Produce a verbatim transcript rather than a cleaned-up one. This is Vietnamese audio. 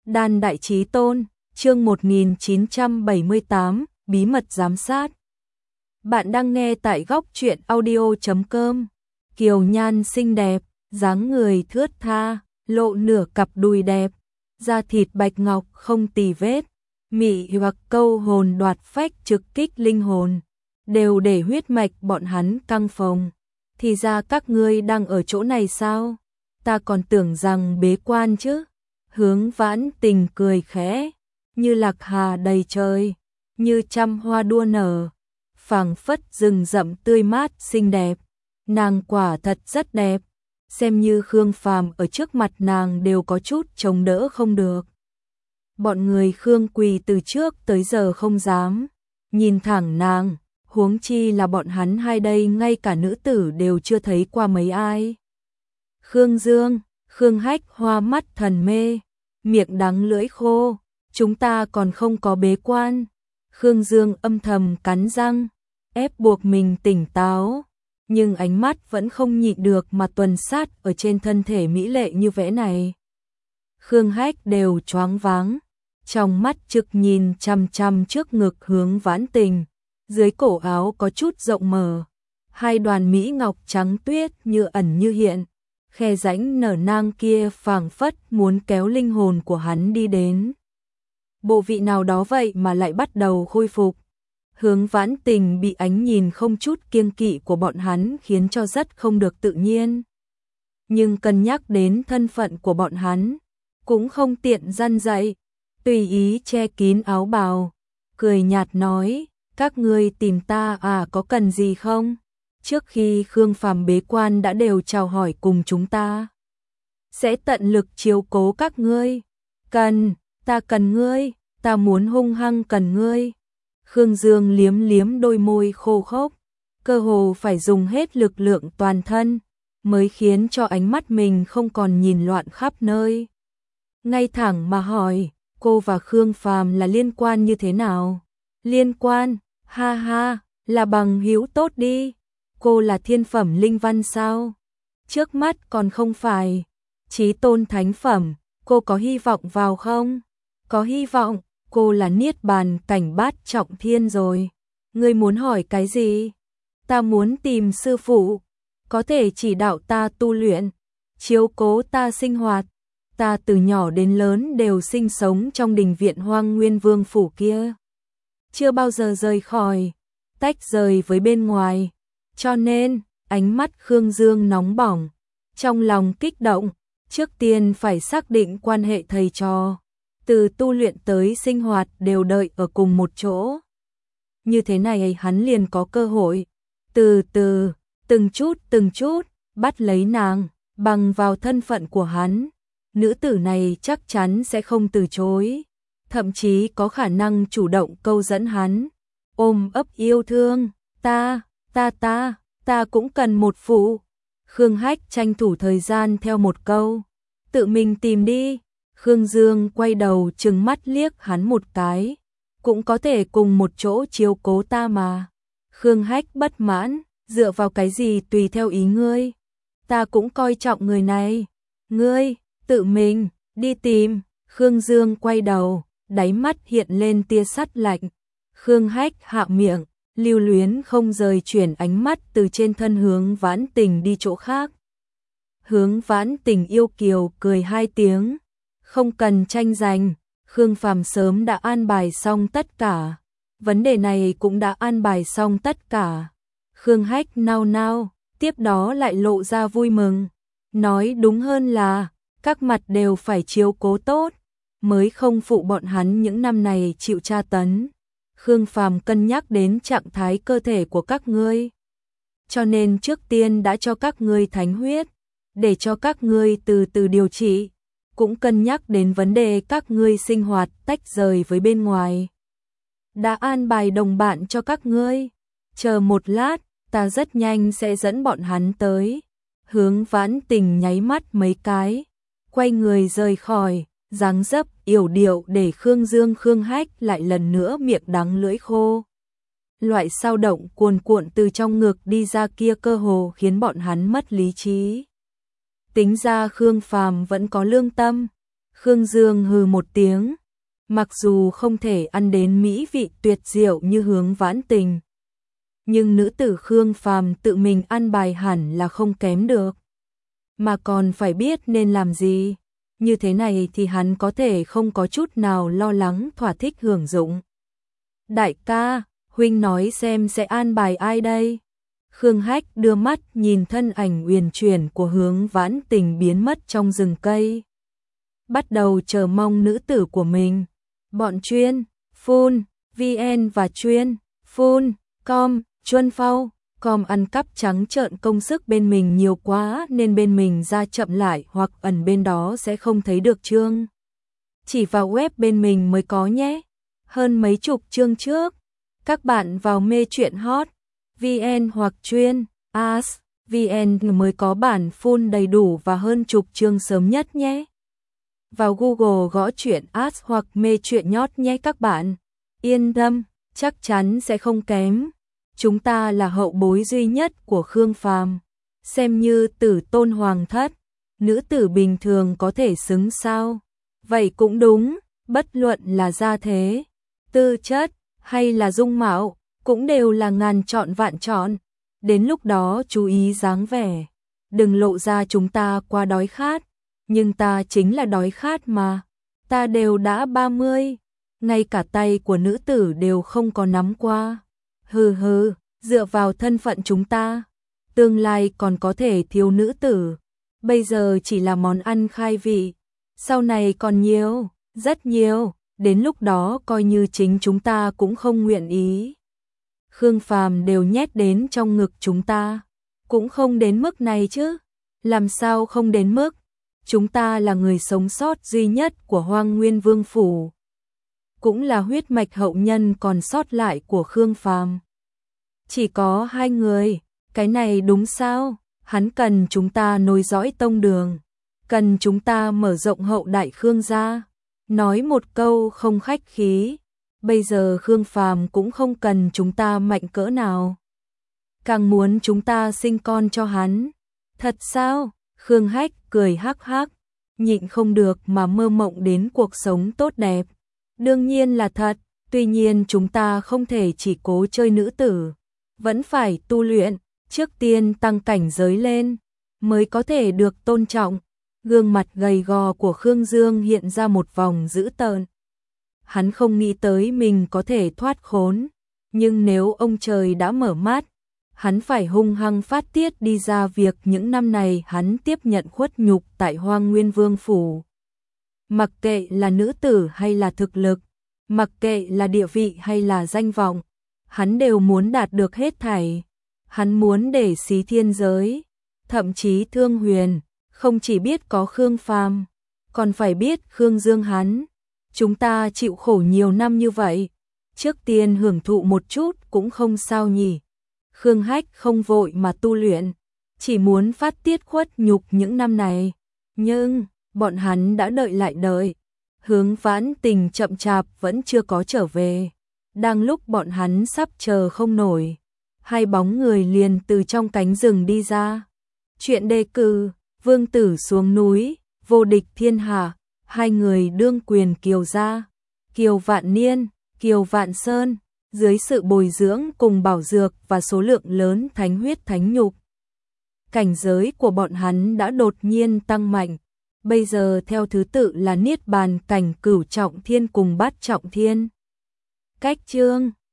Đan Đại Chí Tôn, chương một nghìn chín trăm bảy mươi tám, bí mật giám sát. Bạn đang nghe tại góc truyện audio chấm com. Kiều nhan xinh đẹp, dáng người thướt tha, lộ nửa cặp đùi đẹp, da thịt bạch ngọc không tì vết, mị hoặc câu hồn đoạt phách trực kích linh hồn, đều để huyết mạch bọn hắn căng phồng. Thì ra các ngươi đang ở chỗ này sao? Ta còn tưởng rằng bế quan chứ. Hướng Vãn Tình cười khẽ, như lạc hà đầy trời, như trăm hoa đua nở, phảng phất rừng rậm tươi mát xinh đẹp. Nàng quả thật rất đẹp, xem như Khương Phàm ở trước mặt nàng đều có chút chống đỡ không được. Bọn người Khương Quỳ từ trước tới giờ không dám nhìn thẳng nàng, huống chi là bọn hắn hai đây ngay cả nữ tử đều chưa thấy qua mấy ai. Khương Dương, Khương Hách hoa mắt thần mê, miệng đắng lưỡi khô, chúng ta còn không có bế quan. Khương Dương âm thầm cắn răng, ép buộc mình tỉnh táo, nhưng ánh mắt vẫn không nhịn được mà tuần sát ở trên thân thể mỹ lệ như vẽ này. Khương Hách đều choáng váng, trong mắt trực nhìn chằm chằm trước ngực Hướng Vãn Tình, dưới cổ áo có chút rộng mở, hai đoàn mỹ ngọc trắng tuyết như ẩn như hiện. Khe rãnh nở nang kia phảng phất muốn kéo linh hồn của hắn đi đến bộ vị nào đó vậy mà lại bắt đầu khôi phục. Hướng Vãn Tình bị ánh nhìn không chút kiêng kỵ của bọn hắn khiến cho rất không được tự nhiên. Nhưng cân nhắc đến thân phận của bọn hắn, cũng không tiện răn dạy, tùy ý che kín áo bào, cười nhạt nói, các ngươi tìm ta à, có cần gì không? Trước khi Khương Phàm bế quan đã đều chào hỏi cùng chúng ta. Sẽ tận lực chiếu cố các ngươi. Cần, ta cần ngươi, ta muốn hung hăng cần ngươi. Khương Dương liếm liếm đôi môi khô khốc, cơ hồ phải dùng hết lực lượng toàn thân, mới khiến cho ánh mắt mình không còn nhìn loạn khắp nơi. Ngay thẳng mà hỏi, cô và Khương Phàm là liên quan như thế nào? Liên quan, ha ha, là bằng hữu tốt đi. Cô là thiên phẩm linh văn sao? Trước mắt còn không phải. Chí tôn thánh phẩm, cô có hy vọng vào không? Có hy vọng, cô là niết bàn cảnh bát trọng thiên rồi. Ngươi muốn hỏi cái gì? Ta muốn tìm sư phụ, có thể chỉ đạo ta tu luyện, chiếu cố ta sinh hoạt. Ta từ nhỏ đến lớn đều sinh sống trong đình viện Hoang Nguyên Vương phủ kia, chưa bao giờ rời khỏi, tách rời với bên ngoài. Cho nên, ánh mắt Khương Dương nóng bỏng, trong lòng kích động, trước tiên phải xác định quan hệ thầy trò, từ tu luyện tới sinh hoạt đều đợi ở cùng một chỗ. Như thế này hắn liền có cơ hội, từ từ, từng chút từng chút, bắt lấy nàng, bằng vào thân phận của hắn. Nữ tử này chắc chắn sẽ không từ chối, thậm chí có khả năng chủ động câu dẫn hắn, ôm ấp yêu thương, ta... Ta ta, ta cũng cần một phụ. Khương Hách tranh thủ thời gian theo một câu, tự mình tìm đi. Khương Dương quay đầu trừng mắt liếc hắn một cái, cũng có thể cùng một chỗ chiếu cố ta mà. Khương Hách bất mãn, dựa vào cái gì tùy theo ý ngươi? Ta cũng coi trọng người này. Ngươi, tự mình, đi tìm. Khương Dương quay đầu, đáy mắt hiện lên tia sắt lạnh. Khương Hách hạ miệng, lưu luyến không rời chuyển ánh mắt từ trên thân Hướng Vãn Tình đi chỗ khác. Hướng Vãn Tình yêu kiều cười hai tiếng, không cần tranh giành, Khương Phàm sớm đã an bài xong tất cả, vấn đề này cũng đã an bài xong tất cả. Khương Hách nao nao, tiếp đó lại lộ ra vui mừng, nói đúng hơn là, các mặt đều phải chiếu cố tốt, mới không phụ bọn hắn những năm này chịu tra tấn. Khương Phàm cân nhắc đến trạng thái cơ thể của các ngươi, cho nên trước tiên đã cho các ngươi thánh huyết, để cho các ngươi từ từ điều trị, cũng cân nhắc đến vấn đề các ngươi sinh hoạt tách rời với bên ngoài. Đã an bài đồng bạn cho các ngươi, chờ một lát, ta rất nhanh sẽ dẫn bọn hắn tới. Hướng Vãn Tình nháy mắt mấy cái, quay người rời khỏi. Dáng dấp yểu điệu để Khương Dương Khương Hách lại lần nữa miệng đắng lưỡi khô. Loại sao động cuồn cuộn từ trong ngực đi ra kia cơ hồ khiến bọn hắn mất lý trí. Tính ra Khương Phàm vẫn có lương tâm, Khương Dương hừ một tiếng, mặc dù không thể ăn đến mỹ vị tuyệt diệu như Hướng Vãn Tình, nhưng nữ tử Khương Phàm tự mình ăn bài hẳn là không kém được, mà còn phải biết nên làm gì. Như thế này thì hắn có thể không có chút nào lo lắng, thỏa thích hưởng dụng. Đại ca, huynh nói xem sẽ an bài ai đây? Khương Hách đưa mắt nhìn thân ảnh uyển chuyển của Hướng Vãn Tình biến mất trong rừng cây, bắt đầu chờ mong nữ tử của mình. Bọn chuyên, phun, vn và chuyên, phun, com, chuân phao, com ăn cắp trắng trợn công sức bên mình nhiều quá nên bên mình ra chậm lại hoặc ẩn bên đó sẽ không thấy được chương. Chỉ vào web bên mình mới có nhé. Hơn mấy chục chương trước, các bạn vào mê truyện hot vn hoặc chuyên as vn mới có bản full đầy đủ và hơn chục chương sớm nhất nhé. Vào Google gõ truyện as hoặc mê truyện nhót nhé các bạn. Yên tâm, chắc chắn sẽ không kém. Chúng ta là hậu bối duy nhất của Khương Phàm, xem như tử tôn hoàng thất, nữ tử bình thường có thể xứng sao? Vậy cũng đúng, bất luận là gia thế, tư chất hay là dung mạo, cũng đều là ngàn chọn vạn chọn. Đến lúc đó chú ý dáng vẻ, đừng lộ ra chúng ta quá đói khát, nhưng ta chính là đói khát mà. Ta đều đã ba mươi, ngay cả tay của nữ tử đều không có nắm qua. Hừ hừ, dựa vào thân phận chúng ta, tương lai còn có thể thiếu nữ tử, bây giờ chỉ là món ăn khai vị, sau này còn nhiều, rất nhiều, đến lúc đó coi như chính chúng ta cũng không nguyện ý. Khương Phàm đều nhét đến trong ngực chúng ta, cũng không đến mức này chứ, làm sao không đến mức, chúng ta là người sống sót duy nhất của Hoang Nguyên Vương Phủ, cũng là huyết mạch hậu nhân còn sót lại của Khương Phàm. Chỉ có hai người, cái này đúng sao? Hắn cần chúng ta nối dõi tông đường, cần chúng ta mở rộng hậu đại Khương gia. Nói một câu không khách khí, bây giờ Khương Phàm cũng không cần chúng ta mạnh cỡ nào, càng muốn chúng ta sinh con cho hắn. Thật sao? Khương Hách cười hắc hắc, nhịn không được mà mơ mộng đến cuộc sống tốt đẹp. Đương nhiên là thật, tuy nhiên chúng ta không thể chỉ cố chơi nữ tử, vẫn phải tu luyện, trước tiên tăng cảnh giới lên, mới có thể được tôn trọng. Gương mặt gầy gò của Khương Dương hiện ra một vòng dữ tợn. Hắn không nghĩ tới mình có thể thoát khốn, nhưng nếu ông trời đã mở mắt, hắn phải hung hăng phát tiết đi ra việc những năm này hắn tiếp nhận khuất nhục tại Hoang Nguyên Vương Phủ. Mặc kệ là nữ tử hay là thực lực, mặc kệ là địa vị hay là danh vọng, hắn đều muốn đạt được hết thảy. Hắn muốn để xí thiên giới, thậm chí Thương Huyền, không chỉ biết có Khương Phàm, còn phải biết Khương Dương hắn. Chúng ta chịu khổ nhiều năm như vậy, trước tiên hưởng thụ một chút cũng không sao nhỉ. Khương Hách không vội mà tu luyện, chỉ muốn phát tiết khuất nhục những năm này. Nhưng, bọn hắn đã đợi lại đợi. Hướng Vãn Tình chậm chạp vẫn chưa có trở về. Đang lúc bọn hắn sắp chờ không nổi, hai bóng người liền từ trong cánh rừng đi ra. Chuyện đề cử, vương tử xuống núi, vô địch thiên hạ, hai người đương quyền Kiều gia, Kiều Vạn Niên, Kiều Vạn Sơn, dưới sự bồi dưỡng cùng bảo dược và số lượng lớn thánh huyết thánh nhục. Cảnh giới của bọn hắn đã đột nhiên tăng mạnh, bây giờ theo thứ tự là Niết Bàn cảnh cửu trọng thiên cùng bát trọng thiên. Cách chương